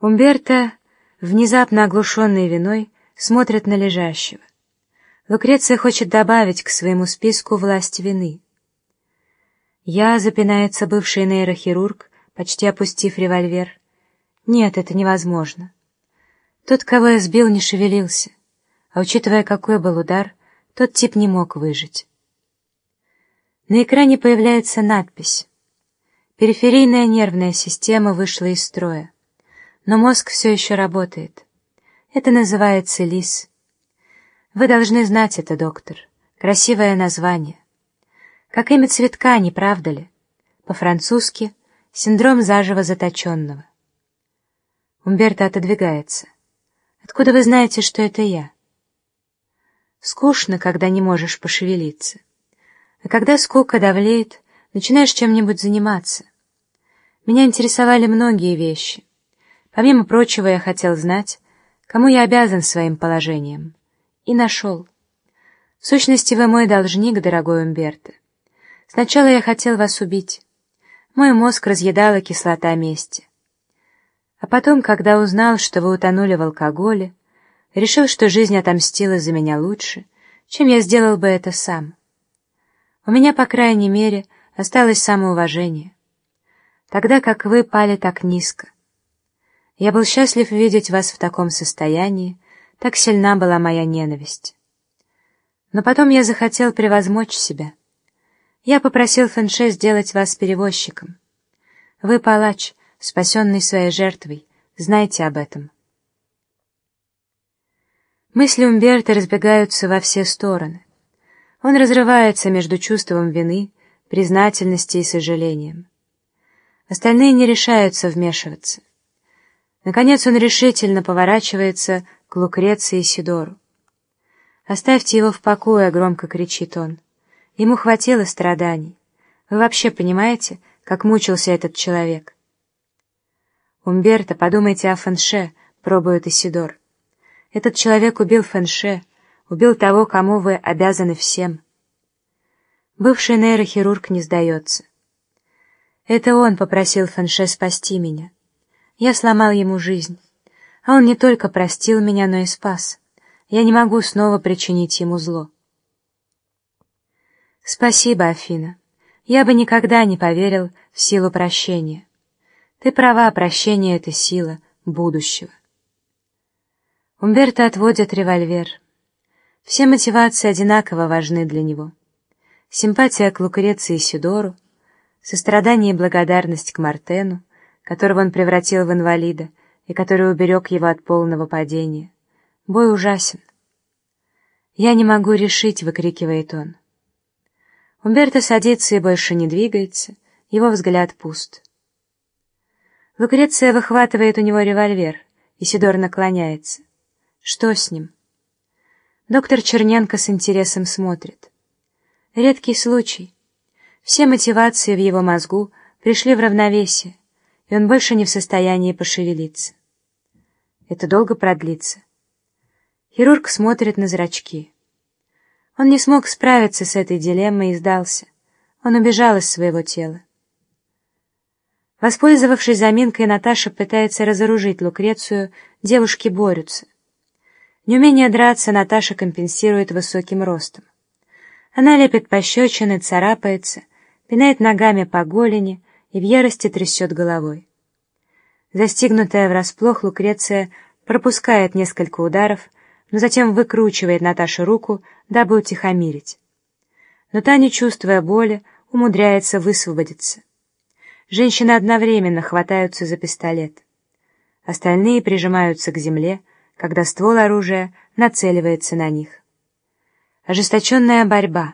Умберто, внезапно оглушенный виной, смотрит на лежащего. Лукреция хочет добавить к своему списку власть вины. «Я», — запинается бывший нейрохирург, почти опустив револьвер. «Нет, это невозможно. Тот, кого я сбил, не шевелился, а учитывая, какой был удар, тот тип не мог выжить». На экране появляется надпись. Периферийная нервная система вышла из строя, но мозг все еще работает. Это называется ЛИС. Вы должны знать это, доктор. Красивое название. Как имя цветка, не правда ли? По-французски «синдром заживо заточенного». Умберто отодвигается. «Откуда вы знаете, что это я?» Скучно, когда не можешь пошевелиться. А когда скука давлеет, начинаешь чем-нибудь заниматься. Меня интересовали многие вещи. Помимо прочего, я хотел знать, кому я обязан своим положением. И нашел. В сущности, вы мой должник, дорогой Умберто. Сначала я хотел вас убить. Мой мозг разъедала кислота мести. А потом, когда узнал, что вы утонули в алкоголе, решил, что жизнь отомстила за меня лучше, чем я сделал бы это сам. У меня, по крайней мере, осталось самоуважение. Тогда как вы пали так низко. Я был счастлив видеть вас в таком состоянии, так сильна была моя ненависть. Но потом я захотел превозмочь себя. Я попросил Фенше сделать вас перевозчиком. Вы палач, спасенный своей жертвой, знайте об этом. Мысли Умберто разбегаются во все стороны. Он разрывается между чувством вины, признательности и сожалением. Остальные не решаются вмешиваться. Наконец он решительно поворачивается к Лукреции и Сидору. «Оставьте его в покое», — громко кричит он. «Ему хватило страданий. Вы вообще понимаете, как мучился этот человек?» «Умберто, подумайте о Фенше», — пробует Исидор. «Этот человек убил Фенше, убил того, кому вы обязаны всем». Бывший нейрохирург не сдается. «Это он попросил Фенше спасти меня. Я сломал ему жизнь. А он не только простил меня, но и спас. Я не могу снова причинить ему зло». «Спасибо, Афина. Я бы никогда не поверил в силу прощения. Ты права, прощение — это сила будущего». Умберто отводит револьвер. Все мотивации одинаково важны для него. Симпатия к Лукреции и Сидору, сострадание и благодарность к Мартену, которого он превратил в инвалида и который уберег его от полного падения. Бой ужасен. «Я не могу решить», — выкрикивает он. Умберто садится и больше не двигается, его взгляд пуст. Лукреция выхватывает у него револьвер, и Сидор наклоняется. Что с ним? Доктор Черненко с интересом смотрит. Редкий случай. Все мотивации в его мозгу пришли в равновесие, и он больше не в состоянии пошевелиться. Это долго продлится. Хирург смотрит на зрачки. Он не смог справиться с этой дилеммой и сдался. Он убежал из своего тела. Воспользовавшись заминкой, Наташа пытается разоружить Лукрецию, девушки борются. Неумение драться Наташа компенсирует высоким ростом. Она лепит пощечины, царапается, пинает ногами по голени и в ярости трясет головой. Застигнутая врасплох, Лукреция пропускает несколько ударов, но затем выкручивает Наташе руку, дабы утихомирить. Но та, не чувствуя боли, умудряется высвободиться. Женщины одновременно хватаются за пистолет. Остальные прижимаются к земле, когда ствол оружия нацеливается на них. Ожесточенная борьба.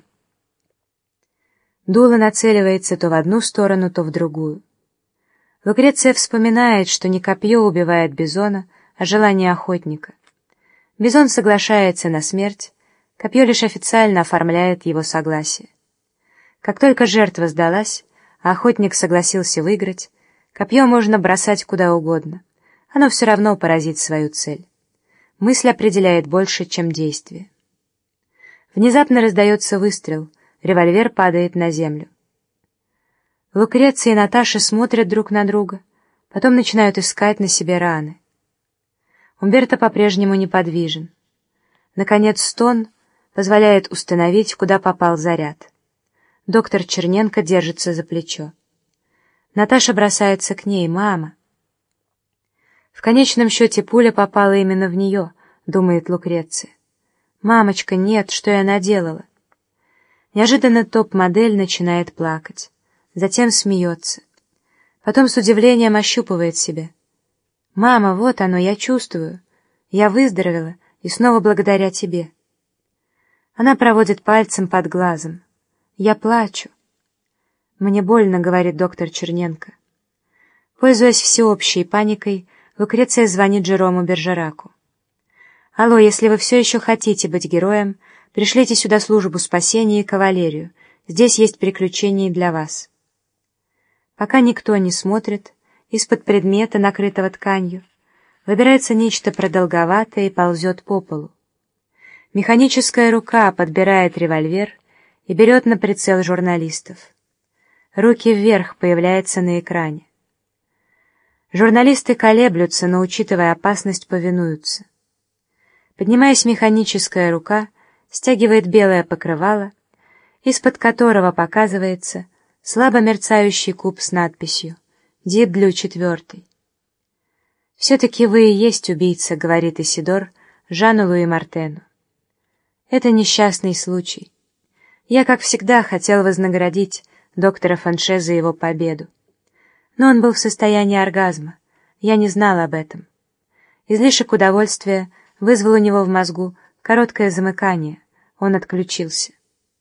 Дуло нацеливается то в одну сторону, то в другую. Лукреция вспоминает, что не копье убивает бизона, а желание охотника. Бизон соглашается на смерть, копье лишь официально оформляет его согласие. Как только жертва сдалась, а охотник согласился выиграть, копье можно бросать куда угодно, оно все равно поразит свою цель. Мысль определяет больше, чем действие. Внезапно раздается выстрел, револьвер падает на землю. Лукреция и Наташа смотрят друг на друга, потом начинают искать на себе раны. Умберто по-прежнему неподвижен. Наконец стон позволяет установить, куда попал заряд. Доктор Черненко держится за плечо. Наташа бросается к ней. «Мама!» В конечном счете пуля попала именно в нее, думает Лукреция. «Мамочка, нет, что я наделала?» Неожиданно топ-модель начинает плакать. Затем смеется. Потом с удивлением ощупывает себя. «Мама, вот оно, я чувствую. Я выздоровела, и снова благодаря тебе». Она проводит пальцем под глазом. «Я плачу». «Мне больно», — говорит доктор Черненко. Пользуясь всеобщей паникой, Лукреция звонит Жерому Бержераку. «Алло, если вы все еще хотите быть героем, пришлите сюда службу спасения и кавалерию. Здесь есть приключения и для вас». Пока никто не смотрит, из-под предмета, накрытого тканью, выбирается нечто продолговатое и ползет по полу. Механическая рука подбирает револьвер и берет на прицел журналистов. «Руки вверх» появляется на экране. Журналисты колеблются, но, учитывая опасность, повинуются. Поднимаясь, механическая рука стягивает белое покрывало, из-под которого показывается слабо мерцающий куб с надписью «Deep Blue 4». «Все-таки вы и есть убийца», — говорит Исидор Жану Луи Мартену. «Это несчастный случай. Я, как всегда, хотел вознаградить доктора Фанше за его победу. Но он был в состоянии оргазма. Я не знал об этом. Излишек удовольствия вызвал у него в мозгу короткое замыкание. Он отключился».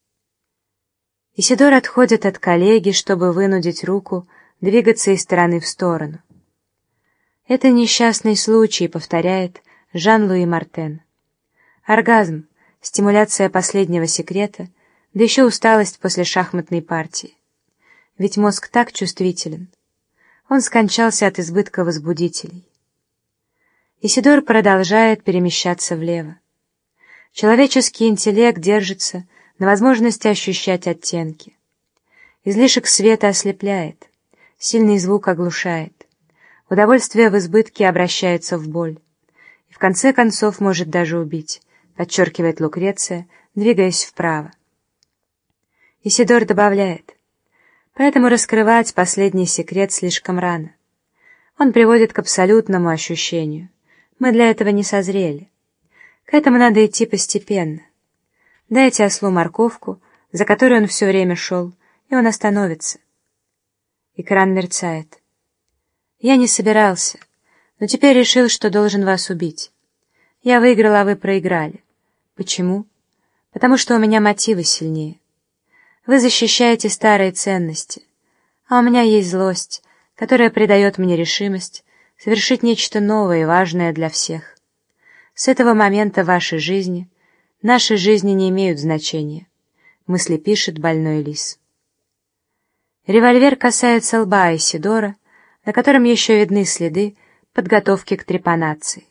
Исидор отходит от коллеги, чтобы вынудить руку двигаться из стороны в сторону. «Это несчастный случай», — повторяет Жан-Луи Мартен. Оргазм, стимуляция последнего секрета, да еще усталость после шахматной партии. Ведь мозг так чувствителен. Он скончался от избытка возбудителей. Исидор продолжает перемещаться влево. Человеческий интеллект держится на возможности ощущать оттенки. Излишек света ослепляет, сильный звук оглушает, удовольствие в избытке обращается в боль и в конце концов может даже убить, подчеркивает Лукреция, двигаясь вправо. Исидор добавляет: поэтому раскрывать последний секрет слишком рано. Он приводит к абсолютному ощущению. Мы для этого не созрели. К этому надо идти постепенно. Дайте ослу морковку, за которой он все время шел, и он остановится. Экран мерцает. Я не собирался, но теперь решил, что должен вас убить. Я выиграл, а вы проиграли. Почему? Потому что у меня мотивы сильнее. Вы защищаете старые ценности, а у меня есть злость, которая придает мне решимость совершить нечто новое и важное для всех. С этого момента вашей жизни, наши жизни не имеют значения. Мысли пишет больной лис. Револьвер касается лба Исидора, на котором еще видны следы подготовки к трепанации.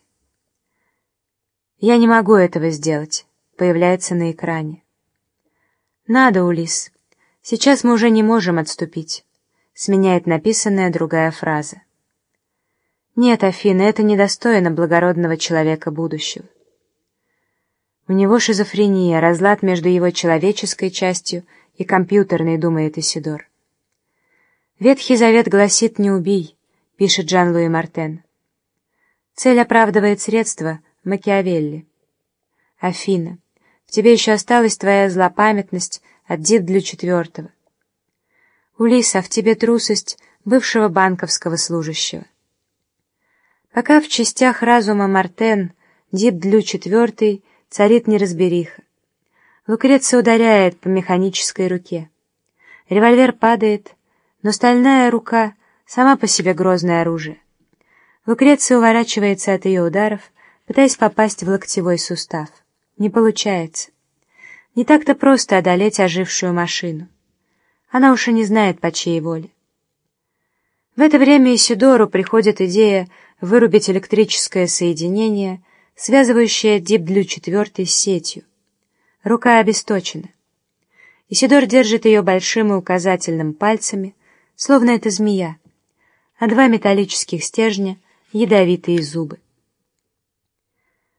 «Я не могу этого сделать», — появляется на экране. «Надо, Улисс. Сейчас мы уже не можем отступить», — сменяет написанная другая фраза. «Нет, Афина, это недостойно благородного человека будущего». У него шизофрения, разлад между его человеческой частью и компьютерной, думает Исидор. «Ветхий Завет гласит «не убий», — пишет Жан-Луи Мартен. «Цель оправдывает средства», — Макиавелли. «Афина, в тебе еще осталась твоя злопамятность от Дидля IV. Улисса, в тебе трусость бывшего банковского служащего». Пока в частях разума Мартен Дидля IV царит неразбериха. Лукреция ударяет по механической руке. Револьвер падает, но стальная рука сама по себе грозное оружие. Лукреция уворачивается от ее ударов, пытаясь попасть в локтевой сустав. Не получается. Не так-то просто одолеть ожившую машину. Она уж и не знает, по чьей воле. В это время Исидору приходит идея вырубить электрическое соединение, связывающее Дидля IV с сетью. Рука обесточена. Исидор держит ее большим и указательным пальцами, словно это змея, а два металлических стержня — ядовитые зубы.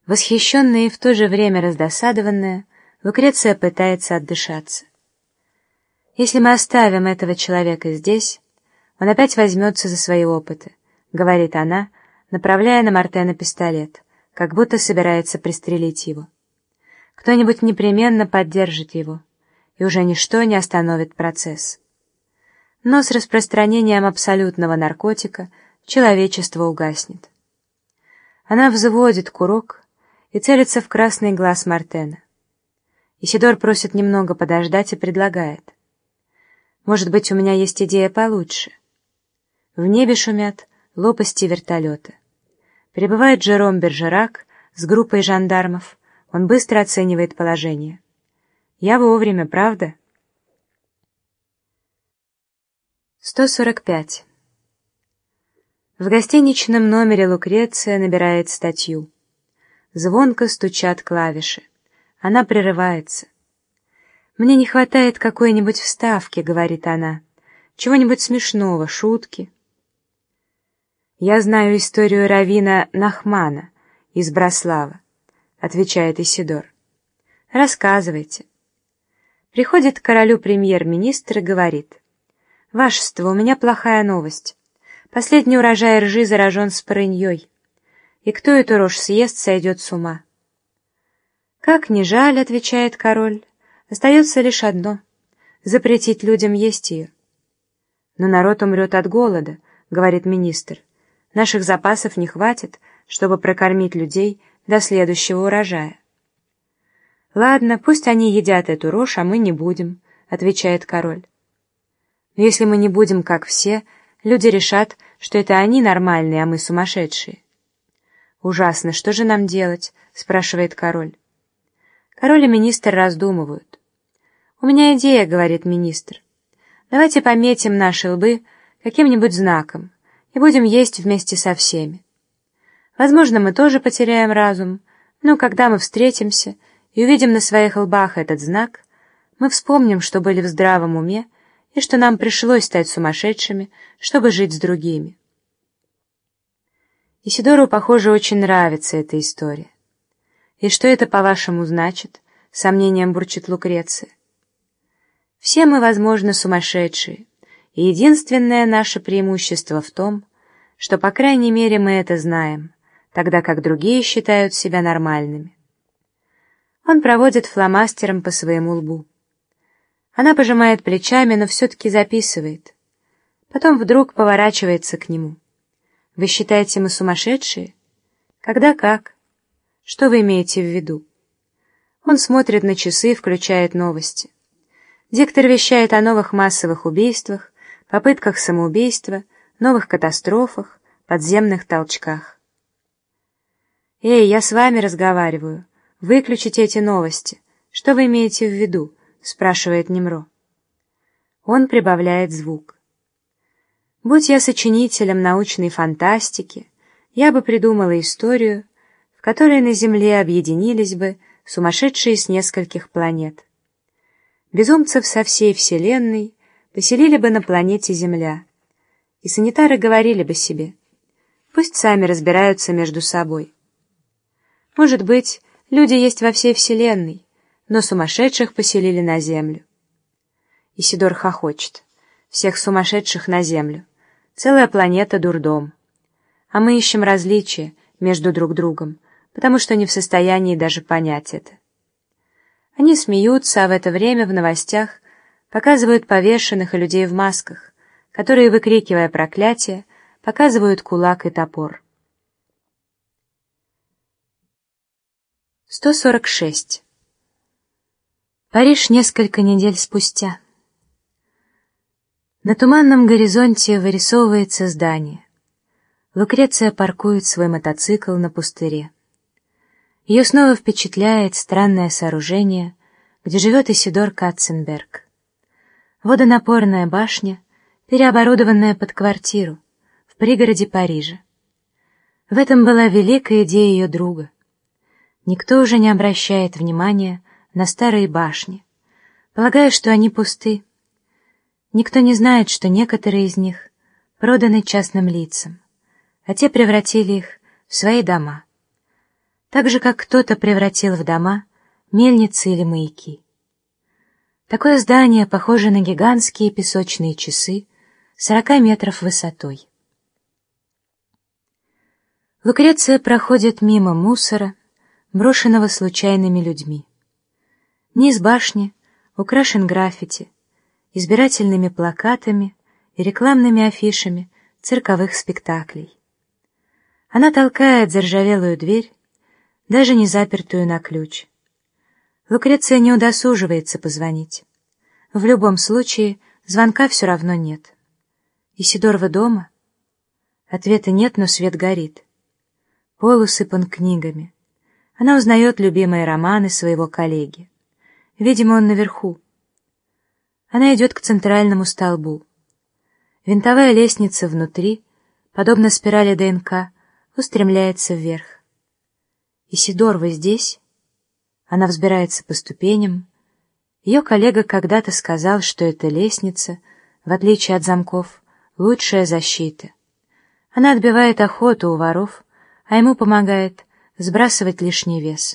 Восхищенная и в то же время раздосадованная, Лукреция пытается отдышаться. «Если мы оставим этого человека здесь, он опять возьмется за свои опыты», — говорит она, направляя на Мартена пистолет, как будто собирается пристрелить его. «Кто-нибудь непременно поддержит его, и уже ничто не остановит процесс». Но с распространением абсолютного наркотика человечество угаснет. Она взводит курок и целится в красный глаз Мартена. Исидор просит немного подождать и предлагает: «Может быть, у меня есть идея получше». В небе шумят лопасти вертолета. Прибывает Жером Бержерак с группой жандармов. Он быстро оценивает положение. «Я вовремя, правда?» 145. В гостиничном номере Лукреция набирает статью. Звонко стучат клавиши. Она прерывается. «Мне не хватает какой-нибудь вставки», — говорит она. «Чего-нибудь смешного, шутки». «Я знаю историю раввина Нахмана из Браслава», — отвечает Исидор. «Рассказывайте». Приходит к королю премьер-министр и говорит: «Вашество, у меня плохая новость. Последний урожай ржи заражен спорыньей, и кто эту рожь съест, сойдет с ума». «Как ни жаль», — отвечает король, — «остается лишь одно — запретить людям есть ее». «Но народ умрет от голода», — говорит министр. «Наших запасов не хватит, чтобы прокормить людей до следующего урожая». «Ладно, пусть они едят эту рожь, а мы не будем», — отвечает король. «Но если мы не будем, как все, люди решат, что это они нормальные, а мы сумасшедшие». «Ужасно, что же нам делать?» — спрашивает король. Король и министр раздумывают. «У меня идея», — говорит министр. «Давайте пометим наши лбы каким-нибудь знаком и будем есть вместе со всеми. Возможно, мы тоже потеряем разум, но когда мы встретимся и увидим на своих лбах этот знак, мы вспомним, что были в здравом уме и что нам пришлось стать сумасшедшими, чтобы жить с другими». Исидору, похоже, очень нравится эта история. «И что это, по-вашему, значит?» — с сомнением бурчит Лукреция. «Все мы, возможно, сумасшедшие, и единственное наше преимущество в том, что, по крайней мере, мы это знаем, тогда как другие считают себя нормальными». Он проводит фломастером по своему лбу. Она пожимает плечами, но все-таки записывает. Потом вдруг поворачивается к нему. «Вы считаете, мы сумасшедшие? Когда как? Что вы имеете в виду?» Он смотрит на часы, включает новости. Диктор вещает о новых массовых убийствах, попытках самоубийства, новых катастрофах, подземных толчках. «Эй, я с вами разговариваю. Выключите эти новости. Что вы имеете в виду?» — спрашивает Немро. Он прибавляет звук. «Будь я сочинителем научной фантастики, я бы придумала историю, в которой на Земле объединились бы сумасшедшие с нескольких планет. Безумцев со всей Вселенной поселили бы на планете Земля, и санитары говорили бы себе: пусть сами разбираются между собой. Может быть, люди есть во всей Вселенной, но сумасшедших поселили на Землю». Исидор хохочет. «Всех сумасшедших на Землю. Целая планета — дурдом. А мы ищем различия между друг другом, потому что не в состоянии даже понять это». Они смеются, а в это время в новостях показывают повешенных и людей в масках, которые, выкрикивая проклятие, показывают кулак и топор. 146. Париж несколько недель спустя. На туманном горизонте вырисовывается здание. Лукреция паркует свой мотоцикл на пустыре. Ее снова впечатляет странное сооружение, где живет Исидор Катценберг. Водонапорная башня, переоборудованная под квартиру, в пригороде Парижа. В этом была великая идея ее друга. Никто уже не обращает внимания на старые башни, полагая, что они пусты. Никто не знает, что некоторые из них проданы частным лицам, а те превратили их в свои дома. так же, как кто-то превратил в дома мельницы или маяки. Такое здание похоже на гигантские песочные часы 40 метров высотой. Лукреция проходит мимо мусора, брошенного случайными людьми. Низ башни украшен граффити, избирательными плакатами и рекламными афишами цирковых спектаклей. Она толкает заржавелую дверь, даже не запертую на ключ. Лукреция не удосуживается позвонить. В любом случае, звонка все равно нет. «Исидор, вы дома?» Ответа нет, но свет горит. Пол усыпан книгами. Она узнает любимые романы своего коллеги. Видимо, он наверху. Она идет к центральному столбу. Винтовая лестница внутри, подобно спирали ДНК, устремляется вверх. «Исидор, вы здесь?» Она взбирается по ступеням. Ее коллега когда-то сказал, что эта лестница, в отличие от замков, лучшая защита. Она отбивает охоту у воров, а ему помогает сбрасывать лишний вес.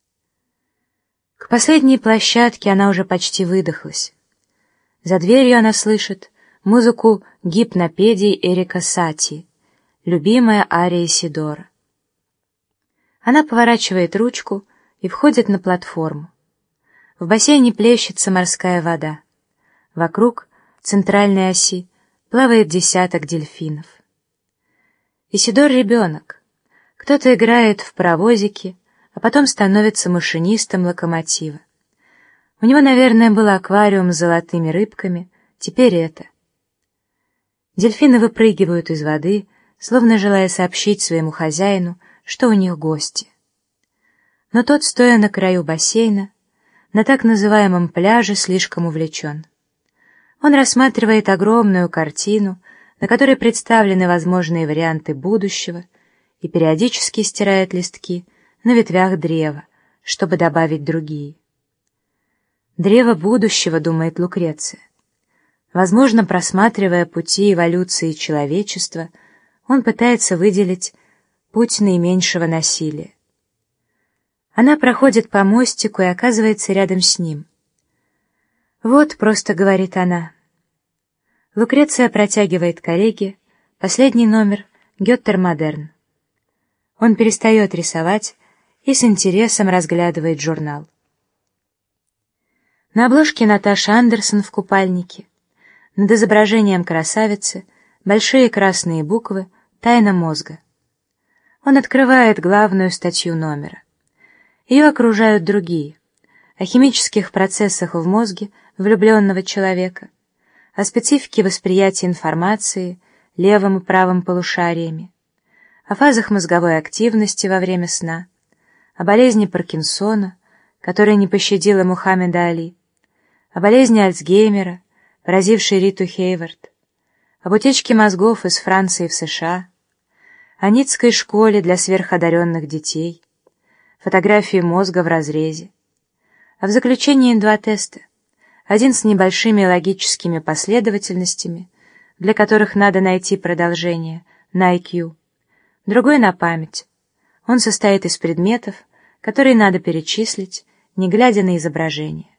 К последней площадке она уже почти выдохлась. За дверью она слышит музыку гипнопедий Эрика Сати, любимая ария Исидора. Она поворачивает ручку и входит на платформу. В бассейне плещется морская вода. Вокруг центральной оси плавает десяток дельфинов. Исидор — ребенок. Кто-то играет в паровозики, а потом становится машинистом локомотива. У него, наверное, был аквариум с золотыми рыбками, теперь это. Дельфины выпрыгивают из воды, словно желая сообщить своему хозяину, что у них гости. Но тот, стоя на краю бассейна, на так называемом пляже, слишком увлечен. Он рассматривает огромную картину, на которой представлены возможные варианты будущего, и периодически стирает листки на ветвях древа, чтобы добавить другие. «Древо будущего», — думает Лукреция. Возможно, просматривая пути эволюции человечества, он пытается выделить путь наименьшего насилия. Она проходит по мостику и оказывается рядом с ним. «Вот», — просто говорит она. Лукреция протягивает коллеге последний номер «Гёттер-Модерн». Он перестает рисовать и с интересом разглядывает журнал. На обложке Наташа Андерсон в купальнике. Над изображением красавицы большие красные буквы «Тайна мозга». Он открывает главную статью номера. Ее окружают другие. О химических процессах в мозге влюбленного человека, о специфике восприятия информации левым и правым полушариями, о фазах мозговой активности во время сна, о болезни Паркинсона, которая не пощадила Мухаммеда Али, о болезни Альцгеймера, поразившей Риту Хейвард, об утечке мозгов из Франции в США, о Ницской школе для сверходаренных детей, фотографии мозга в разрезе, а в заключении 2 теста, один с небольшими логическими последовательностями, для которых надо найти продолжение на IQ, другой на память. Он состоит из предметов, которые надо перечислить, не глядя на изображение.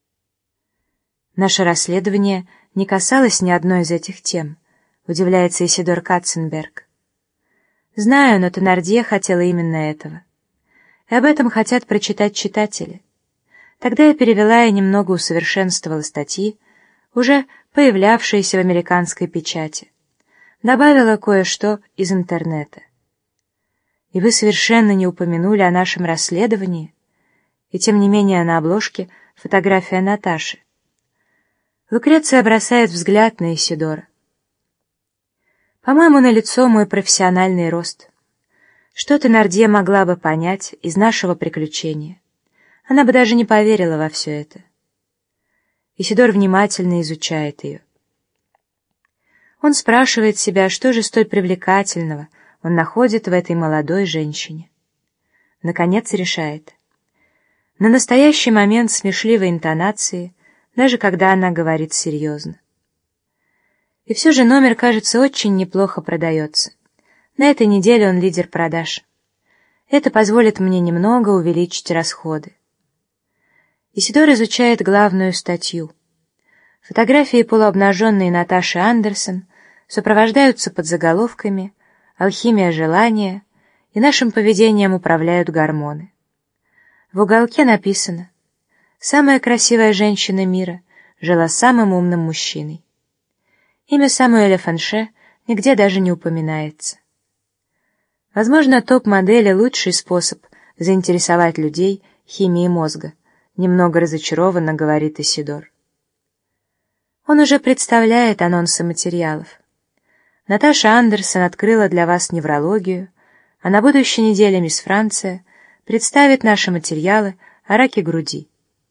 Наше расследование не касалось ни одной из этих тем, удивляется Исидор Катценберг. Знаю, но Тенардье хотела именно этого. И об этом хотят прочитать читатели. Тогда я перевела и немного усовершенствовала статьи, уже появлявшиеся в американской печати. Добавила кое-что из интернета. И вы совершенно не упомянули о нашем расследовании, и тем не менее на обложке фотография Наташи. Лукреция бросает взгляд на Исидора. По-моему, налицо мой профессиональный рост. Что Тенардье могла бы понять из нашего приключения? Она бы даже не поверила во все это. Исидор внимательно изучает ее. Он спрашивает себя, что же столь привлекательного он находит в этой молодой женщине. Наконец решает. На настоящий момент смешливой интонации, даже когда она говорит серьезно. И все же номер, кажется, очень неплохо продается. На этой неделе он лидер продаж. Это позволит мне немного увеличить расходы. Исидор изучает главную статью. Фотографии полуобнаженной Наташи Андерсон сопровождаются подзаголовками «Алхимия желания» и «Нашим поведением управляют гормоны». В уголке написано: «Самая красивая женщина мира жила с самым умным мужчиной». Имя Самуэля Фанше нигде даже не упоминается. Возможно, топ-модели — лучший способ заинтересовать людей химией мозга, немного разочарованно говорит Исидор. Он уже представляет анонсы материалов. Наташа Андерсон открыла для вас неврологию, а на будущей неделе мисс Франция представит наши материалы о раке груди.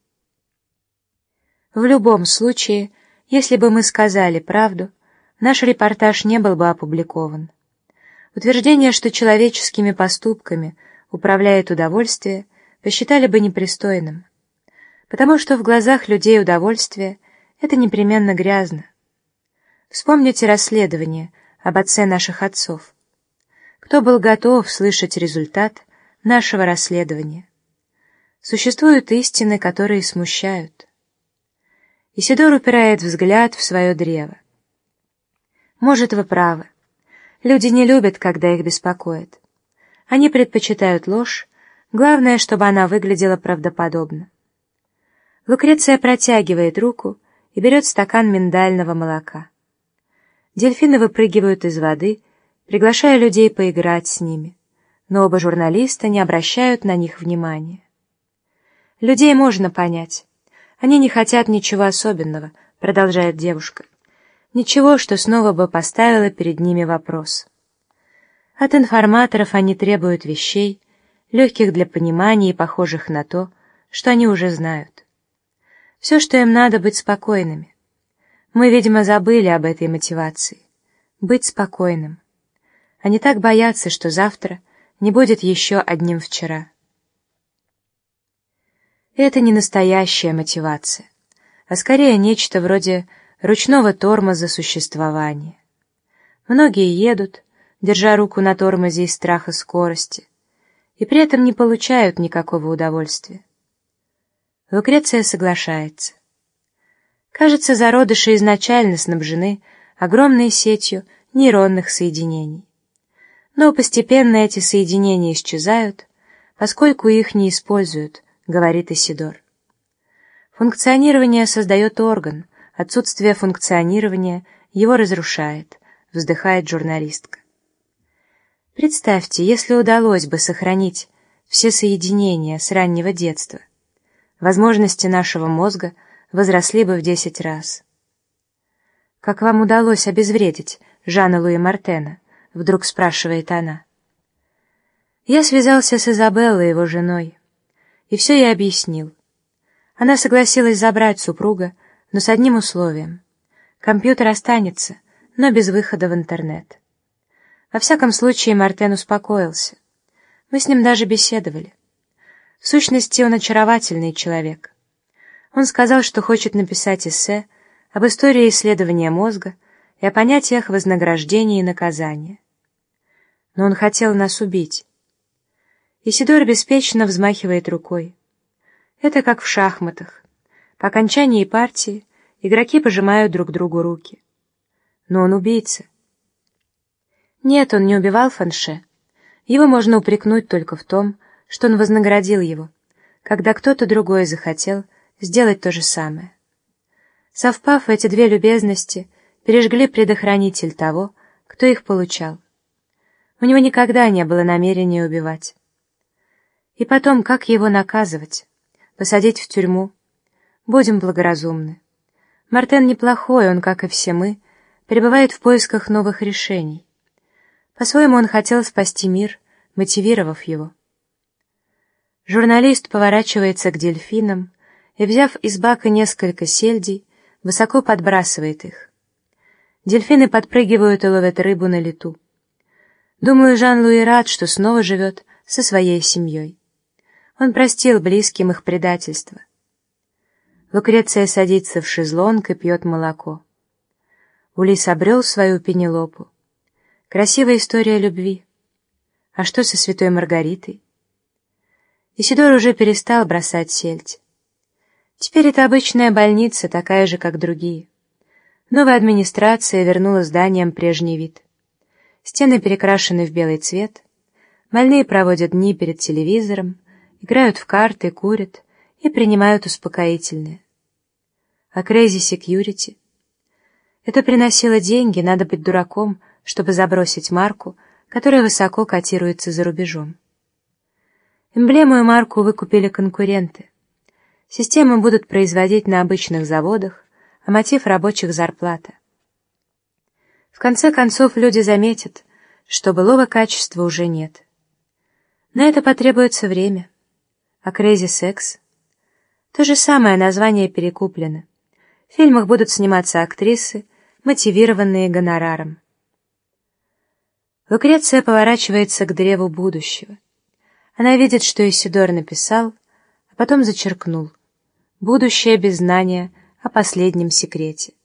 В любом случае, если бы мы сказали правду, наш репортаж не был бы опубликован. Утверждение, что человеческими поступками управляет удовольствие, посчитали бы непристойным, потому что в глазах людей удовольствие — это непременно грязно. Вспомните расследование об отце наших отцов. Кто был готов слышать результат нашего расследования? Существуют истины, которые смущают. Исидор упирает взгляд в свое древо. Может, вы правы. Люди не любят, когда их беспокоят. Они предпочитают ложь, главное, чтобы она выглядела правдоподобно. Лукреция протягивает руку и берет стакан миндального молока. Дельфины выпрыгивают из воды, приглашая людей поиграть с ними, но оба журналиста не обращают на них внимания. Людей можно понять. Они не хотят ничего особенного, продолжает девушка. Ничего, что снова бы поставило перед ними вопрос. От информаторов они требуют вещей, легких для понимания и похожих на то, что они уже знают. Все, что им надо, быть спокойными. Мы, видимо, забыли об этой мотивации. Быть спокойным. Они так боятся, что завтра не будет еще одним вчера. Это не настоящая мотивация, а скорее нечто вроде ручного тормоза существования. Многие едут, держа руку на тормозе из страха скорости, и при этом не получают никакого удовольствия. Лукреция соглашается. Кажется, зародыши изначально снабжены огромной сетью нейронных соединений. Но постепенно эти соединения исчезают, поскольку их не используют, говорит Исидор. Функционирование создает орган, отсутствие функционирования его разрушает, вздыхает журналистка. Представьте, если удалось бы сохранить все соединения с раннего детства, возможности нашего мозга возросли бы в 10 раз. «Как вам удалось обезвредить Жана Луи Мартена?» — вдруг спрашивает она. Я связался с Изабеллой, его женой, и все ей объяснил. Она согласилась забрать супруга, но с одним условием. Компьютер останется, но без выхода в интернет. Во всяком случае, Мартен успокоился. Мы с ним даже беседовали. В сущности, он очаровательный человек. Он сказал, что хочет написать эссе об истории исследования мозга и о понятиях вознаграждения и наказания. Но он хотел нас убить. Исидор беспечно взмахивает рукой. Это как в шахматах. По окончании партии игроки пожимают друг другу руки. Но он убийца. Нет, он не убивал Фанше. Его можно упрекнуть только в том, что он вознаградил его, когда кто-то другой захотел сделать то же самое. Совпав, эти две любезности пережгли предохранитель того, кто их получал. У него никогда не было намерения убивать. И потом, как его наказывать? Посадить в тюрьму? Будем благоразумны. Мартен неплохой, он, как и все мы, пребывает в поисках новых решений. По-своему он хотел спасти мир, мотивировав его. Журналист поворачивается к дельфинам и, взяв из бака несколько сельдей, высоко подбрасывает их. Дельфины подпрыгивают и ловят рыбу на лету. Думаю, Жан-Луи рад, что снова живет со своей семьей. Он простил близким их предательство. Лукреция садится в шезлонг и пьет молоко. Улисс обрел свою Пенелопу. Красивая история любви. А что со святой Маргаритой? Исидор уже перестал бросать сельдь. Теперь это обычная больница, такая же, как другие. Новая администрация вернула зданиям прежний вид. Стены перекрашены в белый цвет, больные проводят дни перед телевизором, играют в карты, курят и принимают успокоительные. А Crazy Security? Это приносило деньги, надо быть дураком, чтобы забросить марку, которая высоко котируется за рубежом. Эмблему и марку выкупили конкуренты. Системы будут производить на обычных заводах, а мотив рабочих — зарплата. В конце концов люди заметят, что былого качества уже нет. На это потребуется время. А Crazy Sex? То же самое, название перекуплено. В фильмах будут сниматься актрисы, мотивированные гонораром. Лукреция поворачивается к древу будущего. Она видит, что Исидор написал, а потом зачеркнул: «Будущее без знания о последнем секрете».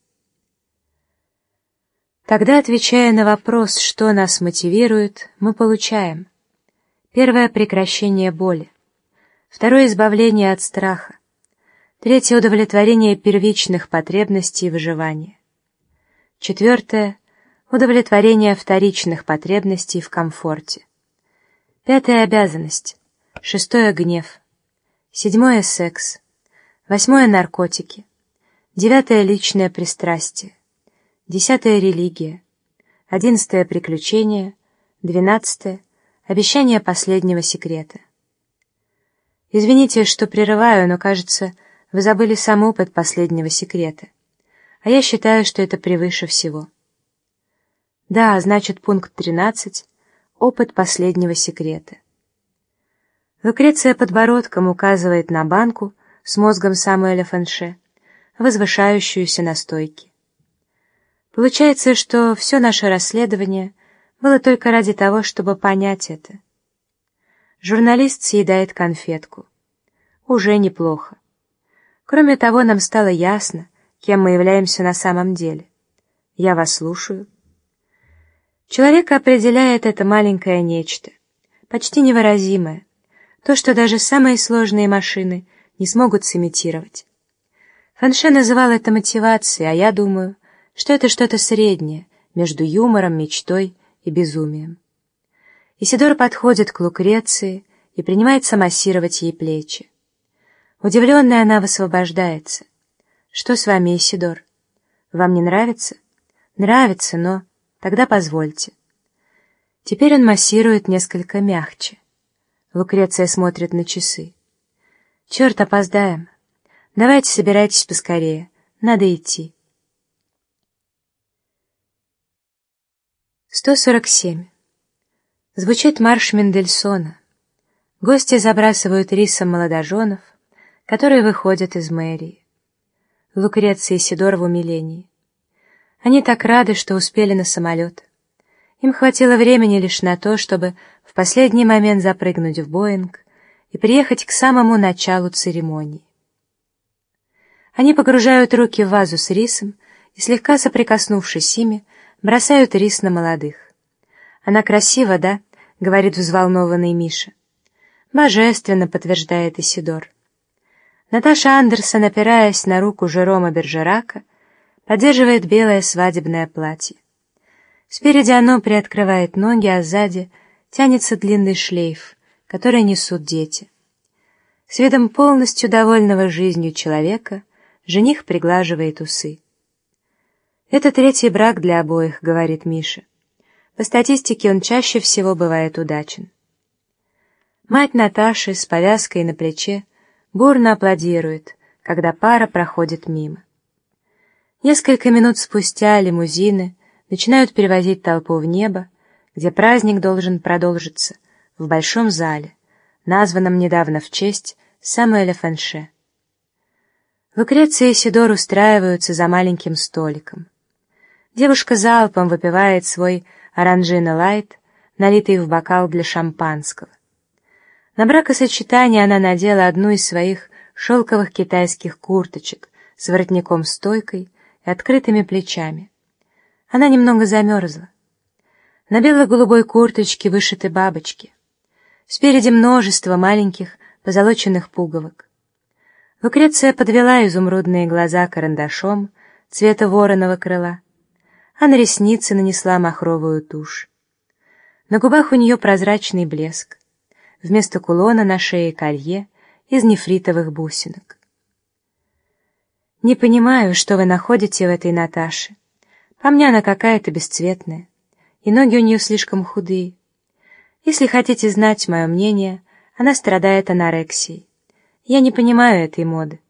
Тогда, отвечая на вопрос, что нас мотивирует, мы получаем: первое — прекращение боли, второе — избавление от страха, третье — удовлетворение первичных потребностей выживания, четвертое — удовлетворение вторичных потребностей в комфорте, пятое — обязанность, шестое — гнев, седьмое — секс, восьмое — наркотики, девятое — личное пристрастие, десятое — религия, одиннадцатое — приключения, двенадцатое — обещание последнего секрета. Извините, что прерываю, но, кажется, вы забыли сам опыт последнего секрета, а я считаю, что это превыше всего. Да, значит, пункт 13 — опыт последнего секрета. Лукреция подбородком указывает на банку с мозгом Самуэля Фанше, возвышающуюся на стойке. Получается, что все наше расследование было только ради того, чтобы понять это. Журналист съедает конфетку. Уже неплохо. Кроме того, нам стало ясно, кем мы являемся на самом деле. Я вас слушаю. Человека определяет это маленькое нечто, почти невыразимое, то, что даже самые сложные машины не смогут сымитировать. Фанше называл это мотивацией, а я думаю, что это что-то среднее между юмором, мечтой и безумием. Исидор подходит к Лукреции и принимается массировать ей плечи. Удивленная, она высвобождается. «Что с вами, Исидор? Вам не нравится?» «Нравится, но...» «Тогда позвольте». Теперь он массирует несколько мягче. Лукреция смотрит на часы. «Черт, опоздаем. Давайте собирайтесь поскорее. Надо идти». 147. Звучит марш Мендельсона. Гости забрасывают рисом молодоженов, которые выходят из мэрии. Лукреция и Исидор в умилении. Они так рады, что успели на самолет. Им хватило времени лишь на то, чтобы в последний момент запрыгнуть в Боинг и приехать к самому началу церемонии. Они погружают руки в вазу с рисом и, слегка соприкоснувшись ими, бросают рис на молодых. «Она красива, да?» — говорит взволнованный Миша. «Божественно», — подтверждает Исидор. Наташа Андерсон, опираясь на руку Жерома Бержерака, поддерживает белое свадебное платье. Спереди оно приоткрывает ноги, а сзади тянется длинный шлейф, который несут дети. С видом полностью довольного жизнью человека жених приглаживает усы. «Это третий брак для обоих», — говорит Миша. По статистике он чаще всего бывает удачен. Мать Наташи с повязкой на плече бурно аплодирует, когда пара проходит мимо. Несколько минут спустя лимузины начинают перевозить толпу в небо, где праздник должен продолжиться, в большом зале, названном недавно в честь Самуэля Фанше. Лукреция и Исидор устраиваются за маленьким столиком. Девушка залпом выпивает свой оранжино лайт, налитый в бокал для шампанского. На бракосочетание она надела одну из своих шелковых китайских курточек с воротником-стойкой и открытыми плечами. Она немного замерзла. На бело-голубой курточке вышиты бабочки. Спереди множество маленьких позолоченных пуговок. Лукреция подвела изумрудные глаза карандашом цвета вороного крыла, а на ресницы нанесла махровую тушь. На губах у нее прозрачный блеск. Вместо кулона на шее колье из нефритовых бусинок. «Не понимаю, что вы находите в этой Наташе. По мне она какая-то бесцветная, и ноги у нее слишком худые. Если хотите знать мое мнение, она страдает анорексией. Я не понимаю этой моды».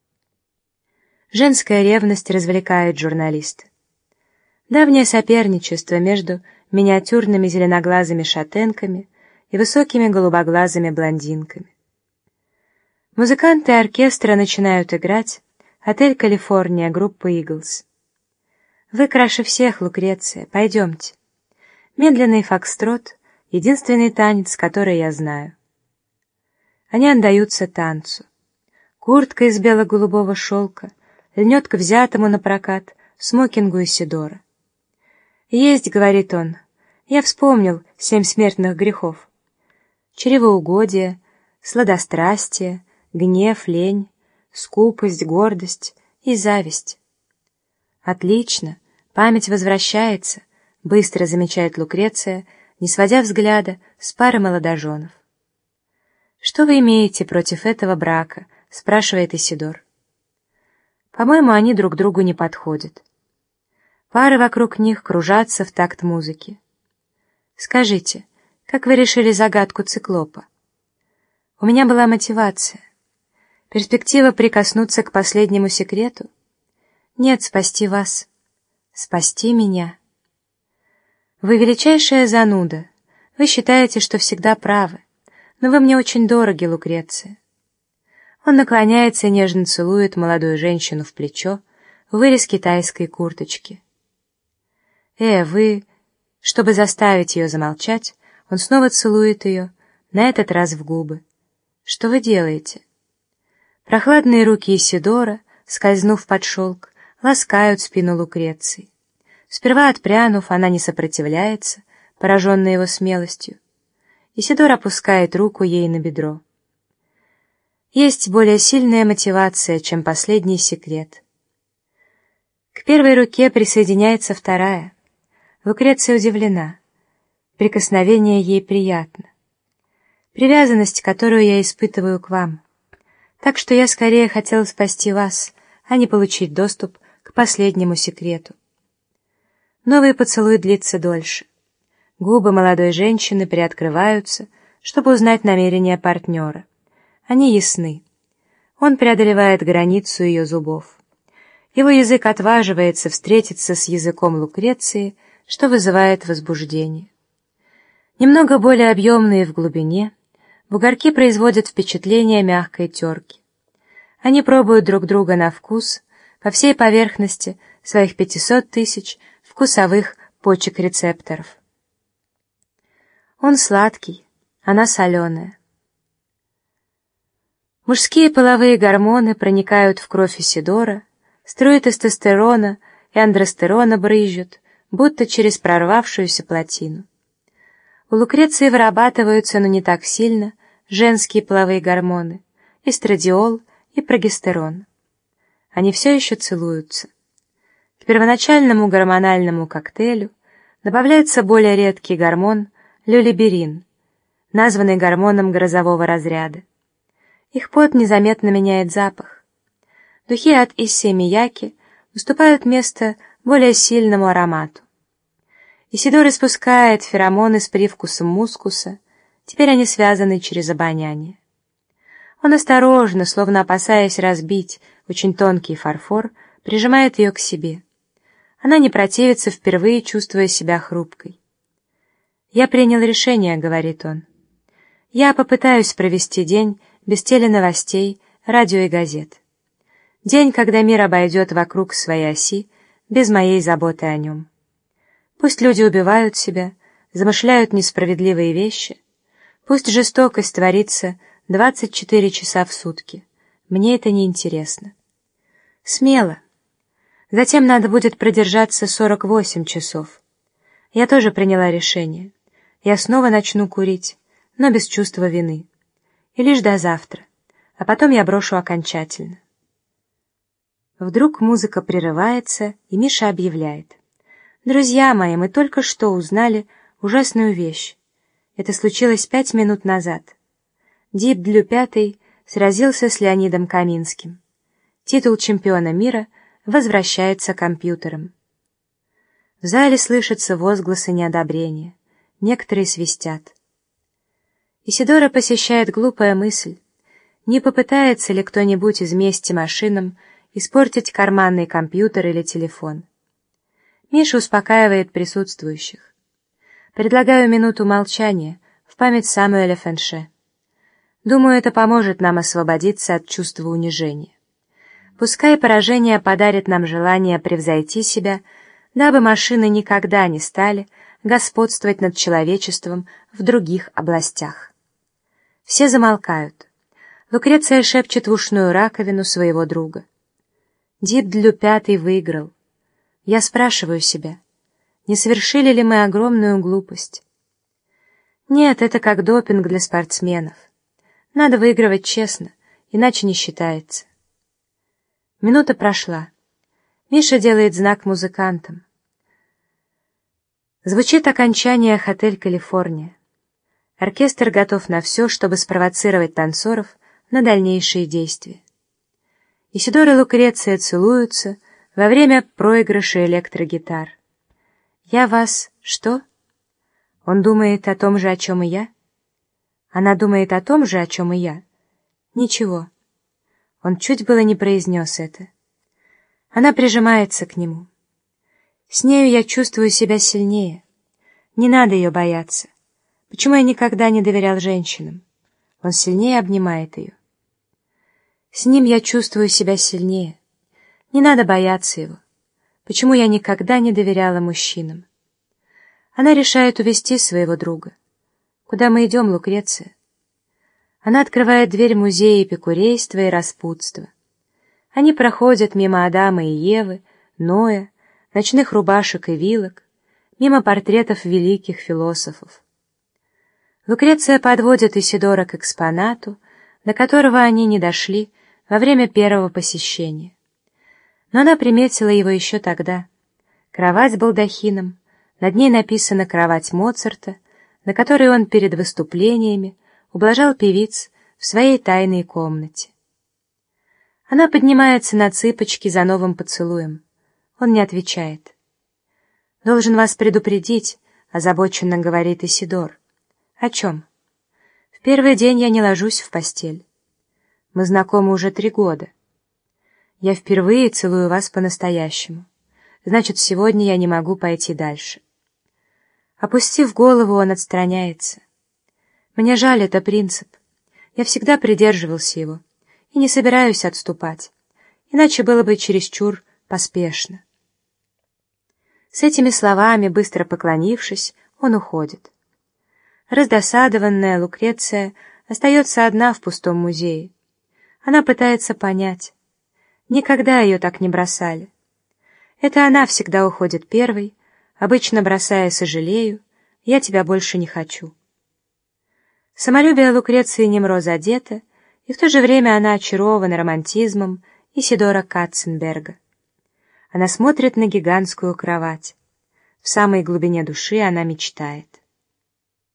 Женская ревность развлекает журналиста. Давнее соперничество между миниатюрными зеленоглазыми шатенками и высокими голубоглазыми блондинками. Музыканты оркестра начинают играть «Отель Калифорния» группы «Иглз». «Вы краше всех, Лукреция, пойдемте». Медленный фокстрот — единственный танец, который я знаю. Они отдаются танцу. Куртка из бело-голубого шелка льнет к взятому на прокат смокингу Исидора. «Есть, — говорит он, — я вспомнил 7 смертных грехов. Чревоугодие, сладострастие, гнев, лень, скупость, гордость и зависть». «Отлично, память возвращается», — быстро замечает Лукреция, не сводя взгляда с пары молодоженов. «Что вы имеете против этого брака?» — спрашивает Исидор. «По-моему, они друг другу не подходят». Пары вокруг них кружатся в такт музыки. «Скажите, как вы решили загадку циклопа?» «У меня была мотивация. Перспектива прикоснуться к последнему секрету? Нет, спасти вас. Спасти меня. Вы величайшая зануда. Вы считаете, что всегда правы. Но вы мне очень дороги, Лукреция». Он наклоняется и нежно целует молодую женщину в плечо в вырез китайской курточки. Вы...» Чтобы заставить ее замолчать, он снова целует ее, на этот раз в губы. «Что вы делаете?» Прохладные руки Исидора, скользнув под шелк, ласкают спину Лукреции. Сперва отпрянув, она не сопротивляется, пораженная его смелостью. Исидор опускает руку ей на бедро. Есть более сильная мотивация, чем последний секрет. К первой руке присоединяется вторая. Лукреция удивлена. Прикосновение ей приятно. Привязанность, которую я испытываю к вам. Так что я скорее хотела спасти вас, а не получить доступ к последнему секрету. Новый поцелуй длится дольше. Губы молодой женщины приоткрываются, чтобы узнать намерения партнера. Они ясны. Он преодолевает границу ее зубов. Его язык отваживается встретиться с языком Лукреции, что вызывает возбуждение. Немного более объемные в глубине, бугорки производят впечатление мягкой терки. Они пробуют друг друга на вкус по всей поверхности своих 500 тысяч вкусовых почек-рецепторов. Он сладкий, она соленая. Мужские половые гормоны проникают в кровь Исидора, струи тестостерона и андростерона брызжут, будто через прорвавшуюся плотину. У Лукреции вырабатываются, но не так сильно, женские половые гормоны, эстрадиол и прогестерон. Они все еще целуются. К первоначальному гормональному коктейлю добавляется более редкий гормон люлиберин, названный гормоном грозового разряда. Их пот незаметно меняет запах. Духи от Issey Miyake уступают место более сильному аромату. Исидор испускает феромоны с привкусом мускуса, теперь они связаны через обоняние. Он осторожно, словно опасаясь разбить очень тонкий фарфор, прижимает ее к себе. Она не противится, впервые чувствуя себя хрупкой. «Я принял решение», — говорит он. «Я попытаюсь провести день без теленовостей, радио и газет. День, когда мир обойдет вокруг своей оси, без моей заботы о нем. Пусть люди убивают себя, замышляют несправедливые вещи, пусть жестокость творится 24 часа в сутки. Мне это не интересно. Смело. Затем надо будет продержаться 48 часов. Я тоже приняла решение. Я снова начну курить, но без чувства вины. И лишь до завтра, а потом я брошу окончательно. Вдруг музыка прерывается, и Миша объявляет: «Друзья мои, мы только что узнали ужасную вещь. Это случилось 5 минут назад. Дип Блю 5 сразился с Леонидом Каминским. Титул чемпиона мира возвращается компьютером». В зале слышатся возгласы неодобрения. Некоторые свистят. Исидора посещает глупая мысль: не попытается ли кто-нибудь из мести машинам испортить карманный компьютер или телефон. Миша успокаивает присутствующих. Предлагаю минуту молчания в память Самуэля Фенше. Думаю, это поможет нам освободиться от чувства унижения. Пускай поражение подарит нам желание превзойти себя, дабы машины никогда не стали господствовать над человечеством в других областях. Все замолкают. Лукреция шепчет в ушную раковину своего друга: «Дип Блю 5 выиграл». Я спрашиваю себя, не совершили ли мы огромную глупость? Нет, это как допинг для спортсменов. Надо выигрывать честно, иначе не считается. Минута прошла. Миша делает знак музыкантам. Звучит окончание «Хотель Калифорния». Оркестр готов на все, чтобы спровоцировать танцоров на дальнейшие действия. Исидор и Лукреция целуются во время проигрыша электрогитар. «Я вас...» «Что?» Он думает о том же, о чем и я? Она думает о том же, о чем и я? Ничего. Он чуть было не произнес это. Она прижимается к нему. С нею я чувствую себя сильнее. Не надо ее бояться. Почему я никогда не доверял женщинам? Он сильнее обнимает ее. С ним я чувствую себя сильнее. Не надо бояться его. Почему я никогда не доверяла мужчинам? Она решает увести своего друга. Куда мы идем, Лукреция? Она открывает дверь музея эпикурейства и распутства. Они проходят мимо Адама и Евы, Ноя, ночных рубашек и вилок, мимо портретов великих философов. Лукреция подводит Исидора к экспонату, до которого они не дошли во время первого посещения. Но она приметила его еще тогда. Кровать с балдахином, над ней написано «Кровать Моцарта», на которой он перед выступлениями ублажал певиц в своей тайной комнате. Она поднимается на цыпочки за новым поцелуем. Он не отвечает. «Должен вас предупредить», — озабоченно говорит Исидор. «О чем?» «В первый день я не ложусь в постель. Мы знакомы уже 3 года. Я впервые целую вас по-настоящему. Значит, сегодня я не могу пойти дальше». Опустив голову, он отстраняется. «Мне жаль, это принцип. Я всегда придерживался его и не собираюсь отступать, иначе было бы чересчур поспешно». С этими словами, быстро поклонившись, он уходит. Раздосадованная Лукреция остается одна в пустом музее. Она пытается понять. Никогда ее так не бросали. Это она всегда уходит первой, обычно бросая «сожалею», «я тебя больше не хочу». Самолюбие Лукреции немро задето, и в то же время она очарована романтизмом Исидора Катценберга. Она смотрит на гигантскую кровать. В самой глубине души она мечтает.